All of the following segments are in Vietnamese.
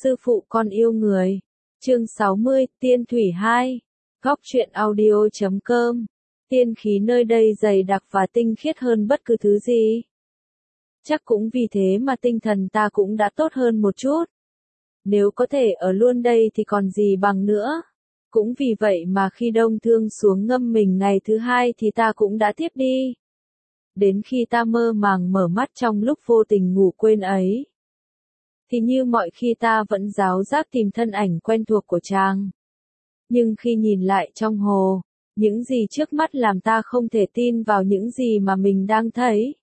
Sư phụ con yêu người. Chương 60, Tiên Thủy 2. Góc truyện audio.com. Tiên khí nơi đây dày đặc và tinh khiết hơn bất cứ thứ gì. Chắc cũng vì thế mà tinh thần ta cũng đã tốt hơn một chút. Nếu có thể ở luôn đây thì còn gì bằng nữa. Cũng vì vậy mà khi Đông Thương xuống ngâm mình ngày thứ hai thì ta cũng đã tiếp đi. Đến khi ta mơ màng mở mắt trong lúc vô tình ngủ quên ấy, thì như mọi khi ta vẫn ráo rác tìm thân ảnh quen thuộc của chàng. Nhưng khi nhìn lại trong hồ, những gì trước mắt làm ta không thể tin vào những gì mà mình đang thấy.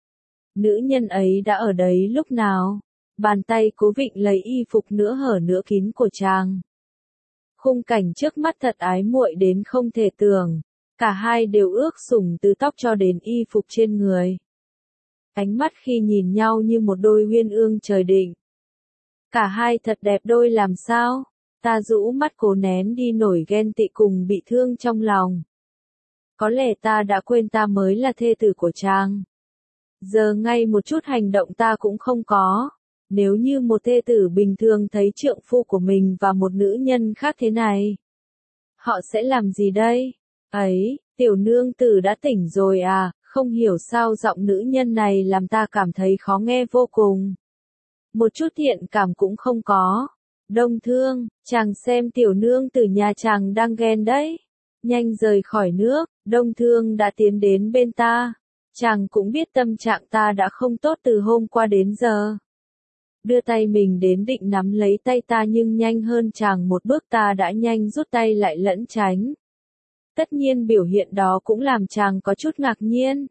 Nữ nhân ấy đã ở đấy lúc nào? Bàn tay cố vịn lấy y phục nửa hở nửa kín của chàng. Khung cảnh trước mắt thật ái muội đến không thể tưởng. Cả hai đều ước sủng từ tóc cho đến y phục trên người. Ánh mắt khi nhìn nhau như một đôi uyên ương trời định. Cả hai thật đẹp đôi làm sao? Ta rũ mắt cố nén đi nổi ghen tị cùng bị thương trong lòng. Có lẽ ta đã quên ta mới là thê tử của chàng. Giờ ngay một chút hành động ta cũng không có. Nếu như một thê tử bình thường thấy trượng phu của mình và một nữ nhân khác thế này, họ sẽ làm gì đây? Ấy, tiểu nương tử đã tỉnh rồi à? Không hiểu sao giọng nữ nhân này làm ta cảm thấy khó nghe vô cùng. Một chút thiện cảm cũng không có. Đông Thương, chàng xem tiểu nương tử nhà chàng đang ghen đấy. Nhanh rời khỏi nước. Đông Thương đã tiến đến bên ta. Chàng cũng biết tâm trạng ta đã không tốt từ hôm qua đến giờ. Đưa tay mình đến định nắm lấy tay ta nhưng nhanh hơn chàng một bước ta đã nhanh rút tay lại lẫn tránh. Tất nhiên biểu hiện đó cũng làm chàng có chút ngạc nhiên.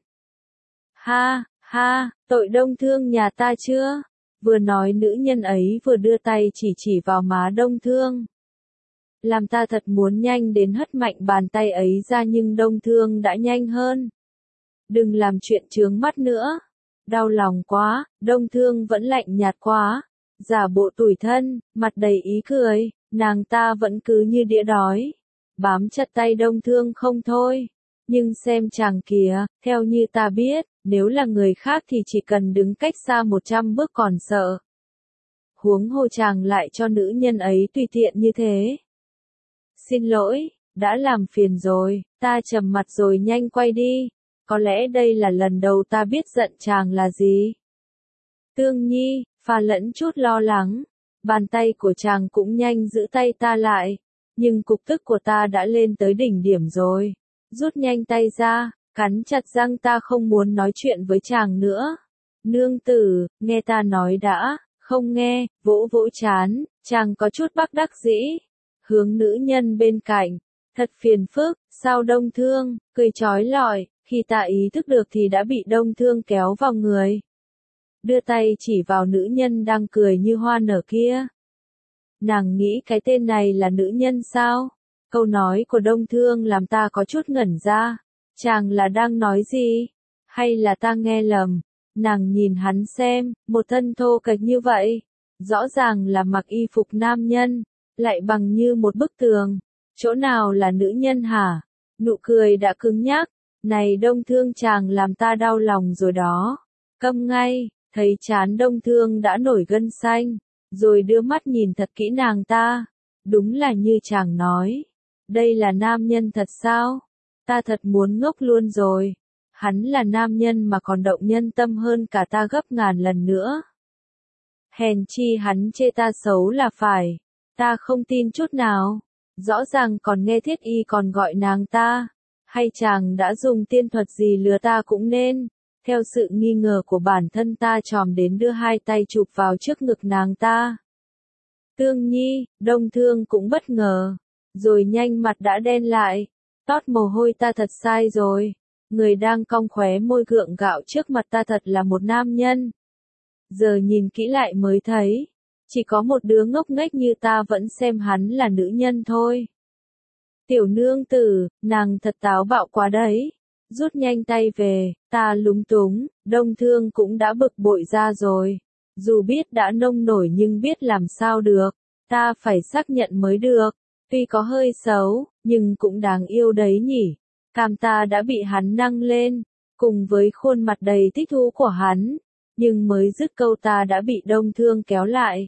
Ha, ha, tội Đông Thương nhà ta chưa? Vừa nói nữ nhân ấy vừa đưa tay chỉ vào má Đông Thương. Làm ta thật muốn nhanh đến hất mạnh bàn tay ấy ra nhưng Đông Thương đã nhanh hơn. Đừng làm chuyện chướng mắt nữa. Đau lòng quá, Đông Thương vẫn lạnh nhạt quá. Giả bộ tủi thân, mặt đầy ý cười, nàng ta vẫn cứ như đĩa đói. Bám chặt tay Đông Thương không thôi. Nhưng xem chàng kìa, theo như ta biết, nếu là người khác thì chỉ cần đứng cách xa 100 bước còn sợ. Huống hồ chàng lại cho nữ nhân ấy tùy tiện như thế. Xin lỗi, đã làm phiền rồi, ta trầm mặt rồi nhanh quay đi. Có lẽ đây là lần đầu ta biết giận chàng là gì. Tương Nhi, pha lẫn chút lo lắng. Bàn tay của chàng cũng nhanh giữ tay ta lại. Nhưng cục tức của ta đã lên tới đỉnh điểm rồi. Rút nhanh tay ra, cắn chặt răng ta không muốn nói chuyện với chàng nữa. Nương tử, nghe ta nói đã, không nghe, vỗ vỗ chán, chàng có chút bất đắc dĩ. Hướng nữ nhân bên cạnh, thật phiền phức, sao Đông Thương, cười chói lọi, khi ta ý thức được thì đã bị Đông Thương kéo vào người. Đưa tay chỉ vào nữ nhân đang cười như hoa nở kia. Nàng nghĩ cái tên này là nữ nhân sao? Câu nói của Đông Thương làm ta có chút ngẩn ra. Chàng là đang nói gì? Hay là ta nghe lầm? Nàng nhìn hắn xem, một thân thô kệch như vậy. Rõ ràng là mặc y phục nam nhân, lại bằng như một bức tường. Chỗ nào là nữ nhân hả? Nụ cười đã cứng nhắc. Này Đông Thương chàng làm ta đau lòng rồi đó. Câm ngay, thấy trán Đông Thương đã nổi gân xanh. Rồi đưa mắt nhìn thật kỹ nàng ta. Đúng là như chàng nói. Đây là nam nhân thật sao? Ta thật muốn ngốc luôn rồi. Hắn là nam nhân mà còn động nhân tâm hơn cả ta gấp ngàn lần nữa. Hèn chi hắn chê ta xấu là phải. Ta không tin chút nào. Rõ ràng còn nghe Thiết Y còn gọi nàng ta. Hay chàng đã dùng tiên thuật gì lừa ta cũng nên. Theo sự nghi ngờ của bản thân ta tròm đến đưa hai tay chụp vào trước ngực nàng ta. Tương Nhi, Đông Thương cũng bất ngờ. Rồi nhanh mặt đã đen lại. Tót mồ hôi ta thật sai rồi. Người đang cong khóe môi gượng gạo trước mặt ta thật là một nam nhân. Giờ nhìn kỹ lại mới thấy. Chỉ có một đứa ngốc nghếch như ta vẫn xem hắn là nữ nhân thôi. Tiểu nương tử, nàng thật táo bạo quá đấy. Rút nhanh tay về, ta lúng túng, Đông Thương cũng đã bực bội ra rồi. Dù biết đã nông nổi nhưng biết làm sao được. Ta phải xác nhận mới được. Tuy có hơi xấu, nhưng cũng đáng yêu đấy nhỉ. Cam ta đã bị hắn nâng lên, cùng với khuôn mặt đầy thích thú của hắn. Nhưng mới dứt câu ta đã bị Đông Thương kéo lại.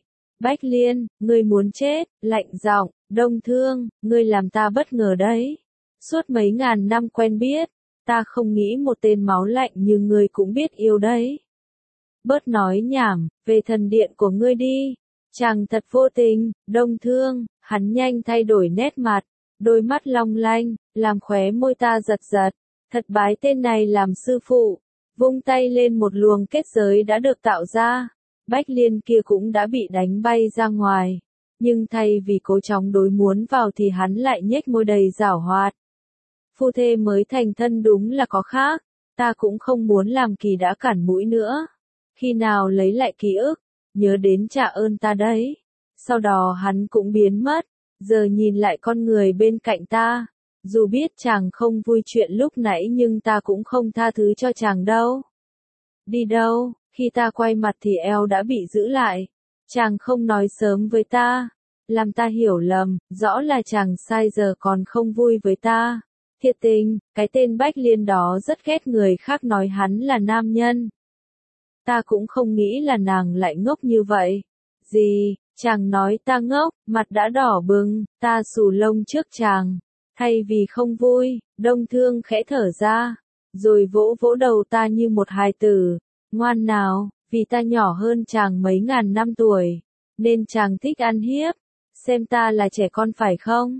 Bách Liên, ngươi muốn chết, lạnh giọng, Đông Thương, ngươi làm ta bất ngờ đấy. Suốt mấy ngàn năm quen biết, ta không nghĩ một tên máu lạnh như ngươi cũng biết yêu đấy. Bớt nói nhảm, về thần điện của ngươi đi. Chàng thật vô tình, Đông Thương, hắn nhanh thay đổi nét mặt, đôi mắt long lanh, làm khóe môi ta giật giật. Thật bái tên này làm sư phụ, vung tay lên một luồng kết giới đã được tạo ra. Bách Liên kia cũng đã bị đánh bay ra ngoài, nhưng thay vì cố chóng đối muốn vào thì hắn lại nhếch môi đầy giảo hoạt. Phu thê mới thành thân đúng là có khác, ta cũng không muốn làm kỳ đã cản mũi nữa. Khi nào lấy lại ký ức, nhớ đến trả ơn ta đấy. Sau đó hắn cũng biến mất, giờ nhìn lại con người bên cạnh ta. Dù biết chàng không vui chuyện lúc nãy nhưng ta cũng không tha thứ cho chàng đâu. Đi đâu, khi ta quay mặt thì eo đã bị giữ lại. Chàng không nói sớm với ta, làm ta hiểu lầm, rõ là chàng sai giờ còn không vui với ta. Thiệt tình, cái tên Bách Liên đó rất ghét người khác nói hắn là nam nhân. Ta cũng không nghĩ là nàng lại ngốc như vậy. Gì, chàng nói ta ngốc, mặt đã đỏ bừng, ta xù lông trước chàng. Thay vì không vui, Đông Thương khẽ thở ra, rồi vỗ vỗ đầu ta như một hài tử. Ngoan nào, vì ta nhỏ hơn chàng mấy ngàn năm tuổi, nên chàng thích ăn hiếp. Xem ta là trẻ con phải không?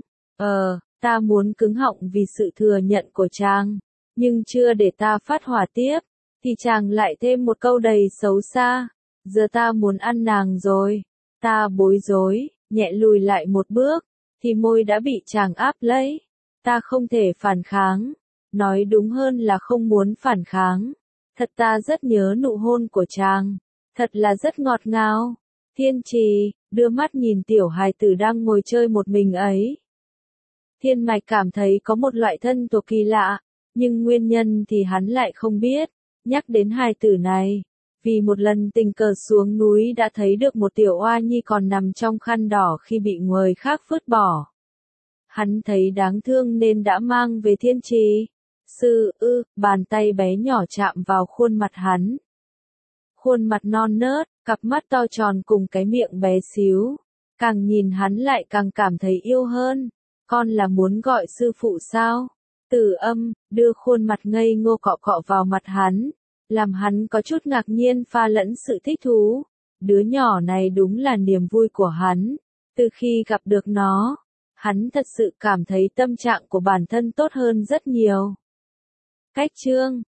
Ta muốn cứng họng vì sự thừa nhận của chàng. Nhưng chưa để ta phát hỏa tiếp, thì chàng lại thêm một câu đầy xấu xa. Giờ ta muốn ăn nàng rồi. Ta bối rối, nhẹ lùi lại một bước, thì môi đã bị chàng áp lấy. Ta không thể phản kháng. Nói đúng hơn là không muốn phản kháng. Thật ta rất nhớ nụ hôn của chàng. Thật là rất ngọt ngào. Thiên Trì, đưa mắt nhìn tiểu hài tử đang ngồi chơi một mình ấy. Thiên Mạch cảm thấy có một loại thân thuộc kỳ lạ, nhưng nguyên nhân thì hắn lại không biết. Nhắc đến hài tử này, vì một lần tình cờ xuống núi đã thấy được một tiểu oa nhi còn nằm trong khăn đỏ khi bị người khác vứt bỏ. Hắn thấy đáng thương nên đã mang về Thiên Trì. Bàn tay bé nhỏ chạm vào khuôn mặt hắn. Khuôn mặt non nớt, cặp mắt to tròn cùng cái miệng bé xíu. Càng nhìn hắn lại càng cảm thấy yêu hơn. Con là muốn gọi sư phụ sao? Tử Âm, đưa khuôn mặt ngây ngô cọ cọ vào mặt hắn. Làm hắn có chút ngạc nhiên pha lẫn sự thích thú. Đứa nhỏ này đúng là niềm vui của hắn. Từ khi gặp được nó, hắn thật sự cảm thấy tâm trạng của bản thân tốt hơn rất nhiều. Cách chương